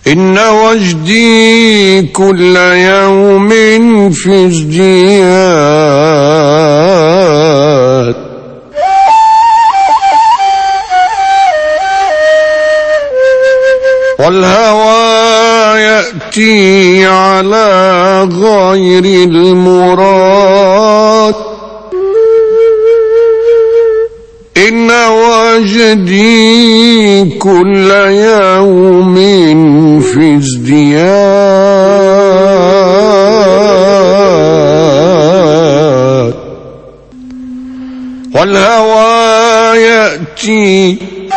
إن وجدي كل يوم في ازدياد، والهوى يأتي على غير المراد. إن وجدي كل يوم في ازدياد، والهوى يأتي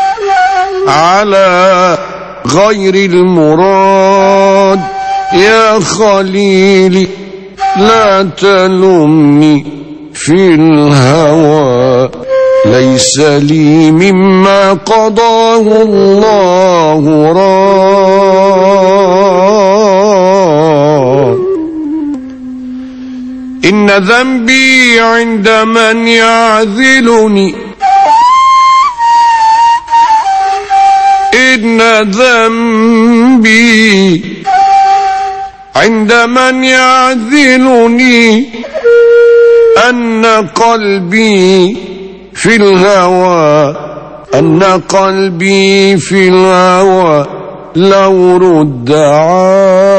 على غير المراد. يا خليلي لا تلمني في الهوى، ليس لي مما قضاه الله راد. إن ذنبي عند من يعذلني، إن ذنبي عند من يعذلني، أن قلبي في الهوى، أن قلبي في الهوى لو رد عاد.